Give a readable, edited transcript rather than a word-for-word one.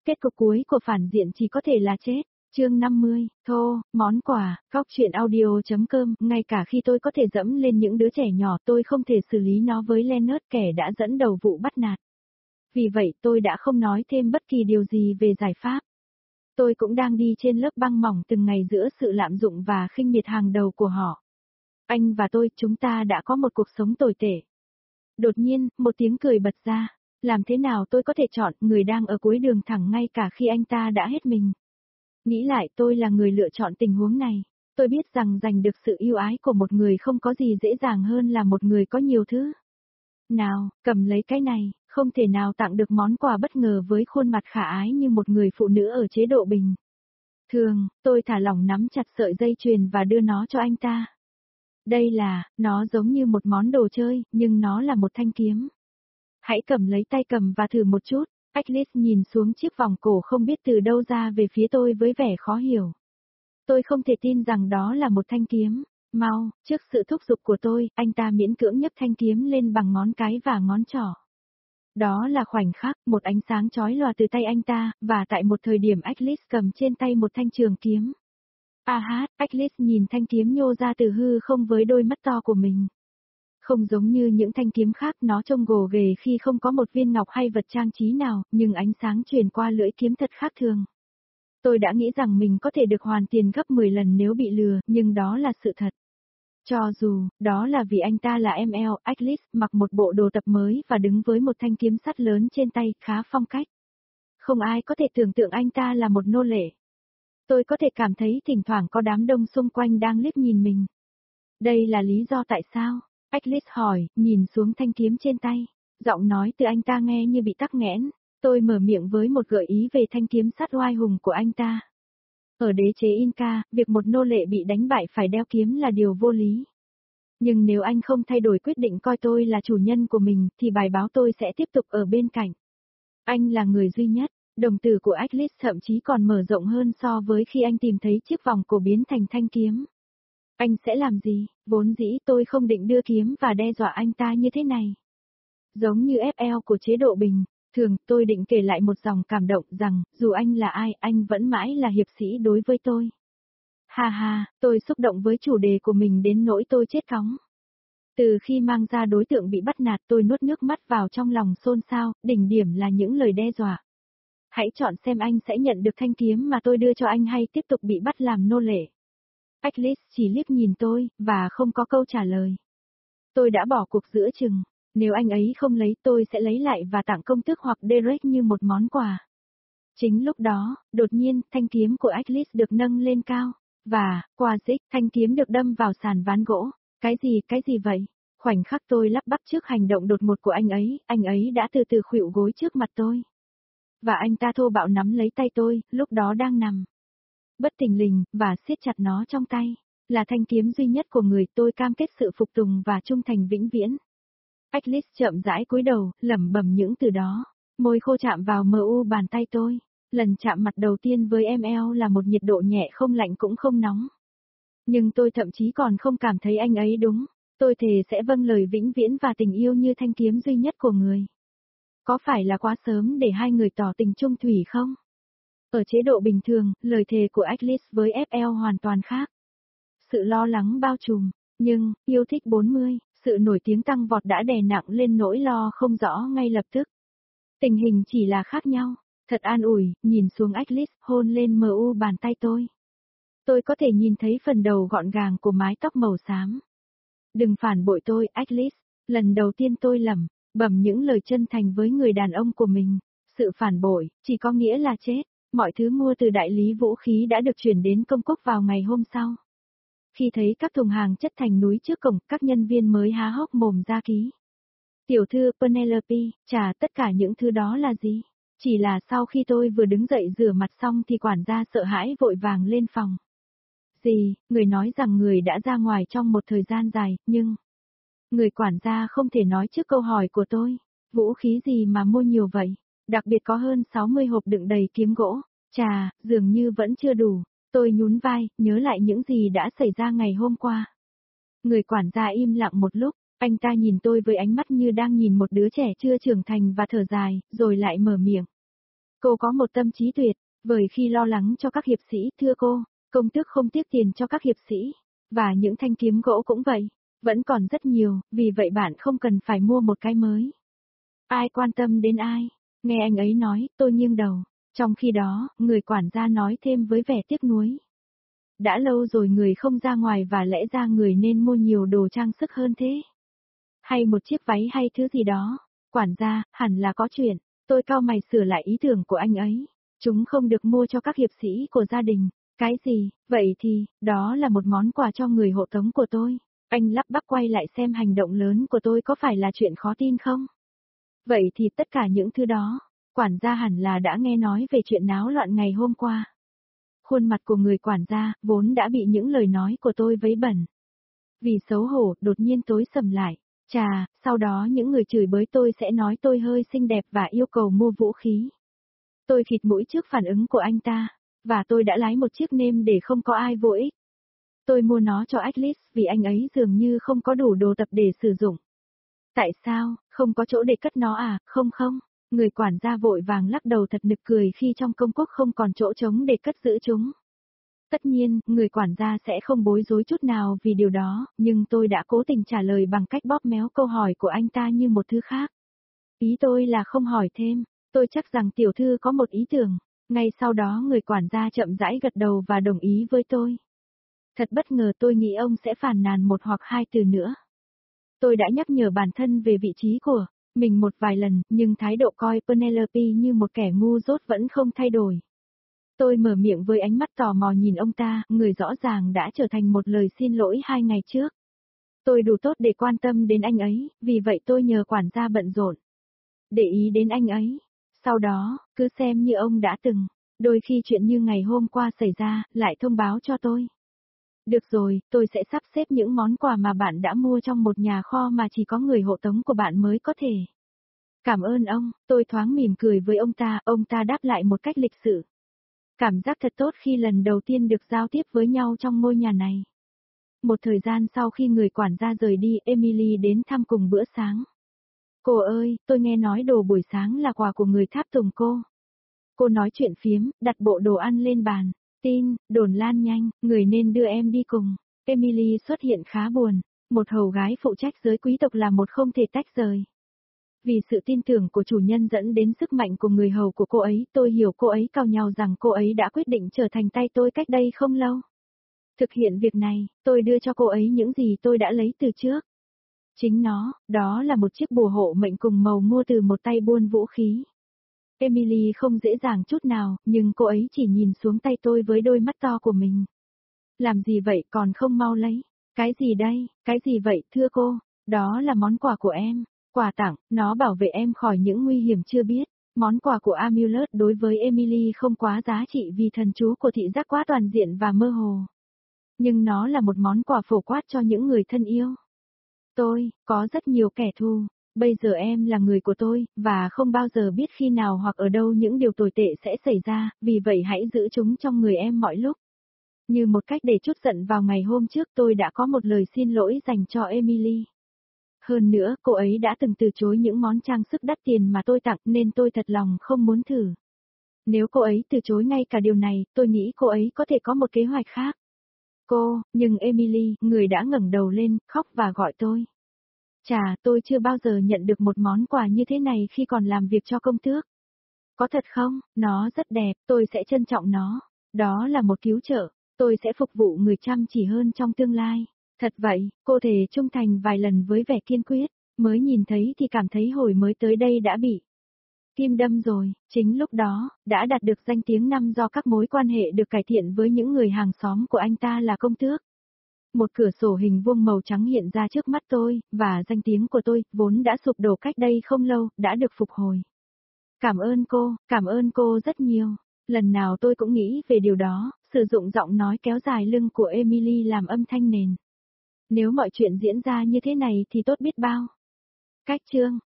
Kết cục cuối của phản diện chỉ có thể là chết. Chương 50, thô, món quà, góc chuyện audio.com, ngay cả khi tôi có thể dẫm lên những đứa trẻ nhỏ tôi không thể xử lý nó với Leonard kẻ đã dẫn đầu vụ bắt nạt. Vì vậy tôi đã không nói thêm bất kỳ điều gì về giải pháp. Tôi cũng đang đi trên lớp băng mỏng từng ngày giữa sự lạm dụng và khinh miệt hàng đầu của họ. Anh và tôi, chúng ta đã có một cuộc sống tồi tệ. Đột nhiên, một tiếng cười bật ra. Làm thế nào tôi có thể chọn người đang ở cuối đường thẳng ngay cả khi anh ta đã hết mình? Nghĩ lại tôi là người lựa chọn tình huống này. Tôi biết rằng giành được sự yêu ái của một người không có gì dễ dàng hơn là một người có nhiều thứ. Nào, cầm lấy cái này, không thể nào tặng được món quà bất ngờ với khuôn mặt khả ái như một người phụ nữ ở chế độ bình thường. Tôi thả lỏng nắm chặt sợi dây chuyền và đưa nó cho anh ta. Đây là, nó giống như một món đồ chơi, nhưng nó là một thanh kiếm. Hãy cầm lấy tay cầm và thử một chút. Alice nhìn xuống chiếc vòng cổ không biết từ đâu ra về phía tôi với vẻ khó hiểu. Tôi không thể tin rằng đó là một thanh kiếm. Mau, trước sự thúc giục của tôi, anh ta miễn cưỡng nhấc thanh kiếm lên bằng ngón cái và ngón trỏ. Đó là khoảnh khắc, một ánh sáng chói lòa từ tay anh ta, và tại một thời điểm Alice cầm trên tay một thanh trường kiếm. Alice nhìn thanh kiếm nhô ra từ hư không với đôi mắt to của mình. Không giống như những thanh kiếm khác, nó trông gồ ghề khi không có một viên ngọc hay vật trang trí nào, nhưng ánh sáng truyền qua lưỡi kiếm thật khác thường. Tôi đã nghĩ rằng mình có thể được hoàn tiền gấp 10 lần nếu bị lừa, nhưng đó là sự thật. Cho dù, đó là vì anh ta là ML, Alice mặc một bộ đồ tập mới và đứng với một thanh kiếm sắt lớn trên tay, khá phong cách. Không ai có thể tưởng tượng anh ta là một nô lệ. Tôi có thể cảm thấy thỉnh thoảng có đám đông xung quanh đang liếc nhìn mình. Đây là lý do tại sao? Alice hỏi, nhìn xuống thanh kiếm trên tay. Giọng nói từ anh ta nghe như bị tắc nghẽn. Tôi mở miệng với một gợi ý về thanh kiếm sắt oai hùng của anh ta. Ở đế chế Inca, việc một nô lệ bị đánh bại phải đeo kiếm là điều vô lý. Nhưng nếu anh không thay đổi quyết định coi tôi là chủ nhân của mình, thì bài báo tôi sẽ tiếp tục ở bên cạnh. Anh là người duy nhất. Đồng tử của Alice thậm chí còn mở rộng hơn so với khi anh tìm thấy chiếc vòng cổ biến thành thanh kiếm. Anh sẽ làm gì? Vốn dĩ tôi không định đưa kiếm và đe dọa anh ta như thế này. Giống như FL của chế độ bình thường, tôi định kể lại một dòng cảm động rằng, dù anh là ai, anh vẫn mãi là hiệp sĩ đối với tôi. Tôi xúc động với chủ đề của mình đến nỗi tôi chết cóng. Từ khi mang ra đối tượng bị bắt nạt, tôi nuốt nước mắt vào trong lòng xôn xao, đỉnh điểm là những lời đe dọa. Hãy chọn xem anh sẽ nhận được thanh kiếm mà tôi đưa cho anh hay tiếp tục bị bắt làm nô lệ. Alice chỉ liếc nhìn tôi, và không có câu trả lời. Tôi đã bỏ cuộc giữa chừng. Nếu anh ấy không lấy, tôi sẽ lấy lại và tặng công tước hoặc Derek như một món quà. Chính lúc đó, đột nhiên, thanh kiếm của Alice được nâng lên cao. Và, qua dích, thanh kiếm được đâm vào sàn ván gỗ. Cái gì vậy? Khoảnh khắc tôi lắp bắp trước hành động đột ngột của anh ấy đã từ từ khuỵu gối trước mặt tôi. Và anh ta thô bạo nắm lấy tay tôi, lúc đó đang nằm bất thình lình, và siết chặt nó trong tay. Là thanh kiếm duy nhất của người, tôi cam kết sự phục tùng và trung thành vĩnh viễn. Alice chậm rãi cúi đầu, lẩm bẩm những từ đó. Môi khô chạm vào bàn tay tôi. Lần chạm mặt đầu tiên với ML là một nhiệt độ nhẹ, không lạnh cũng không nóng. Nhưng tôi thậm chí còn không cảm thấy anh ấy đúng. Tôi thề sẽ vâng lời vĩnh viễn và tình yêu như thanh kiếm duy nhất của người. Có phải là quá sớm để hai người tỏ tình chung thủy không? Ở chế độ bình thường, lời thề của Alice với FL hoàn toàn khác. Sự lo lắng bao trùm, nhưng, yêu thích 40, sự nổi tiếng tăng vọt đã đè nặng lên nỗi lo không rõ ngay lập tức. Tình hình chỉ là khác nhau, thật an ủi, nhìn xuống Alice, hôn lên bàn tay tôi. Tôi có thể nhìn thấy phần đầu gọn gàng của mái tóc màu xám. Đừng phản bội tôi, Alice. Lần đầu tiên tôi bẩm những lời chân thành với người đàn ông của mình. Sự phản bội, chỉ có nghĩa là chết. Mọi thứ mua từ đại lý vũ khí đã được chuyển đến công quốc vào ngày hôm sau. Khi thấy các thùng hàng chất thành núi trước cổng, các nhân viên mới há hốc mồm ra ký. Tiểu thư Penelope, tất cả những thứ đó là gì? Chỉ là sau khi tôi vừa đứng dậy rửa mặt xong thì quản gia sợ hãi vội vàng lên phòng. Người nói rằng người đã ra ngoài trong một thời gian dài, nhưng... Người quản gia không thể nói trước câu hỏi của tôi. Vũ khí gì mà mua nhiều vậy? Đặc biệt có hơn 60 hộp đựng đầy kiếm gỗ. Dường như vẫn chưa đủ. Tôi nhún vai, nhớ lại những gì đã xảy ra ngày hôm qua. Người quản gia im lặng một lúc, anh ta nhìn tôi với ánh mắt như đang nhìn một đứa trẻ chưa trưởng thành và thở dài, rồi lại mở miệng. Cô có một tâm trí tuyệt vời khi lo lắng cho các hiệp sĩ, thưa cô, công tước không tiếc tiền cho các hiệp sĩ. Và những thanh kiếm gỗ cũng vậy, vẫn còn rất nhiều, vì vậy bạn không cần phải mua một cái mới. Ai quan tâm đến ai? Nghe anh ấy nói, tôi nghiêng đầu. Trong khi đó, người quản gia nói thêm với vẻ tiếc nuối. Đã lâu rồi người không ra ngoài và lẽ ra người nên mua nhiều đồ trang sức hơn thế. Hay một chiếc váy hay thứ gì đó. Quản gia, hẳn là có chuyện. Tôi cau mày sửa lại ý tưởng của anh ấy. Chúng không được mua cho các hiệp sĩ của gia đình. Cái gì? Vậy thì, đó là một món quà cho người hộ tống của tôi. Anh lắp bắp quay lại xem hành động lớn của tôi có phải là chuyện khó tin không? Vậy thì tất cả những thứ đó, quản gia hẳn là đã nghe nói về chuyện náo loạn ngày hôm qua. Khuôn mặt của người quản gia, vốn đã bị những lời nói của tôi vấy bẩn. Vì xấu hổ, đột nhiên tối sầm lại. Chà, sau đó những người chửi bới tôi sẽ nói tôi hơi xinh đẹp và yêu cầu mua vũ khí. Tôi khịt mũi trước phản ứng của anh ta, và tôi đã lái một chiếc nêm để không có ai vô ích. Tôi mua nó cho Atlas vì anh ấy dường như không có đủ đồ tập để sử dụng. Tại sao, không có chỗ để cất nó à, không không. Người quản gia vội vàng lắc đầu thật nực cười khi trong công quốc không còn chỗ trống để cất giữ chúng. Tất nhiên, người quản gia sẽ không bối rối chút nào vì điều đó, nhưng tôi đã cố tình trả lời bằng cách bóp méo câu hỏi của anh ta như một thứ khác. Ý tôi là không hỏi thêm, tôi chắc rằng tiểu thư có một ý tưởng. Ngay sau đó người quản gia chậm rãi gật đầu và đồng ý với tôi. Thật bất ngờ tôi nghĩ ông sẽ phàn nàn một hoặc hai từ nữa. Tôi đã nhắc nhở bản thân về vị trí của mình một vài lần, nhưng thái độ coi Penelope như một kẻ ngu dốt vẫn không thay đổi. Tôi mở miệng với ánh mắt tò mò nhìn ông ta, người rõ ràng đã trở thành một lời xin lỗi 2 ngày trước. Tôi đủ tốt để quan tâm đến anh ấy, vì vậy tôi nhờ quản gia bận rộn. Để ý đến anh ấy. Sau đó, cứ xem như ông đã từng. Đôi khi chuyện như ngày hôm qua xảy ra, lại thông báo cho tôi. Được rồi, tôi sẽ sắp xếp những món quà mà bạn đã mua trong một nhà kho mà chỉ có người hộ tống của bạn mới có thể. Cảm ơn ông, tôi thoáng mỉm cười với ông ta đáp lại một cách lịch sự. Cảm giác thật tốt khi lần đầu tiên được giao tiếp với nhau trong ngôi nhà này. Một thời gian sau khi người quản gia rời đi, Emily đến thăm cùng bữa sáng. Cô ơi, tôi nghe nói đồ buổi sáng là quà của người tháp tùng cô. Cô nói chuyện phiếm, đặt bộ đồ ăn lên bàn. Tin, đồn lan nhanh, người nên đưa em đi cùng. Emily xuất hiện khá buồn. Một hầu gái phụ trách giới quý tộc là một không thể tách rời. Vì sự tin tưởng của chủ nhân dẫn đến sức mạnh của người hầu của cô ấy, tôi hiểu cô ấy cau nhau rằng cô ấy đã quyết định trở thành tay tôi cách đây không lâu. Thực hiện việc này, tôi đưa cho cô ấy những gì tôi đã lấy từ trước. Chính nó, đó là một chiếc bùa hộ mệnh cùng màu mua từ một tay buôn vũ khí. Emily không dễ dàng chút nào, nhưng cô ấy chỉ nhìn xuống tay tôi với đôi mắt to của mình. Làm gì vậy còn không mau lấy? Cái gì đây, cái gì vậy thưa cô? Đó là món quà của em. Quà tặng, nó bảo vệ em khỏi những nguy hiểm chưa biết. Món quà của Amulet đối với Emily không quá giá trị vì thần chú của thị giác quá toàn diện và mơ hồ. Nhưng nó là một món quà phổ quát cho những người thân yêu. Tôi, có rất nhiều kẻ thù. Bây giờ em là người của tôi, và không bao giờ biết khi nào hoặc ở đâu những điều tồi tệ sẽ xảy ra, vì vậy hãy giữ chúng trong người em mọi lúc. Như một cách để trút giận vào ngày hôm trước tôi đã có một lời xin lỗi dành cho Emily. Hơn nữa, cô ấy đã từng từ chối những món trang sức đắt tiền mà tôi tặng nên tôi thật lòng không muốn thử. Nếu cô ấy từ chối ngay cả điều này, tôi nghĩ cô ấy có thể có một kế hoạch khác. Nhưng Emily, người đã ngẩng đầu lên, khóc và gọi tôi. Chà, tôi chưa bao giờ nhận được một món quà như thế này khi còn làm việc cho công tước. Có thật không? Nó rất đẹp, tôi sẽ trân trọng nó. Đó là một cứu trợ, tôi sẽ phục vụ người chăm chỉ hơn trong tương lai. Thật vậy, cô thề trung thành vài lần với vẻ kiên quyết, mới nhìn thấy thì cảm thấy hồi mới tới đây đã bị kim đâm rồi, chính lúc đó, đã đạt được danh tiếng năm do các mối quan hệ được cải thiện với những người hàng xóm của anh ta là công tước. Một cửa sổ hình vuông màu trắng hiện ra trước mắt tôi, và danh tiếng của tôi, vốn đã sụp đổ cách đây không lâu, đã được phục hồi. Cảm ơn cô rất nhiều. Lần nào tôi cũng nghĩ về điều đó, sử dụng giọng nói kéo dài lưng của Emily làm âm thanh nền. Nếu mọi chuyện diễn ra như thế này thì tốt biết bao. Cách chương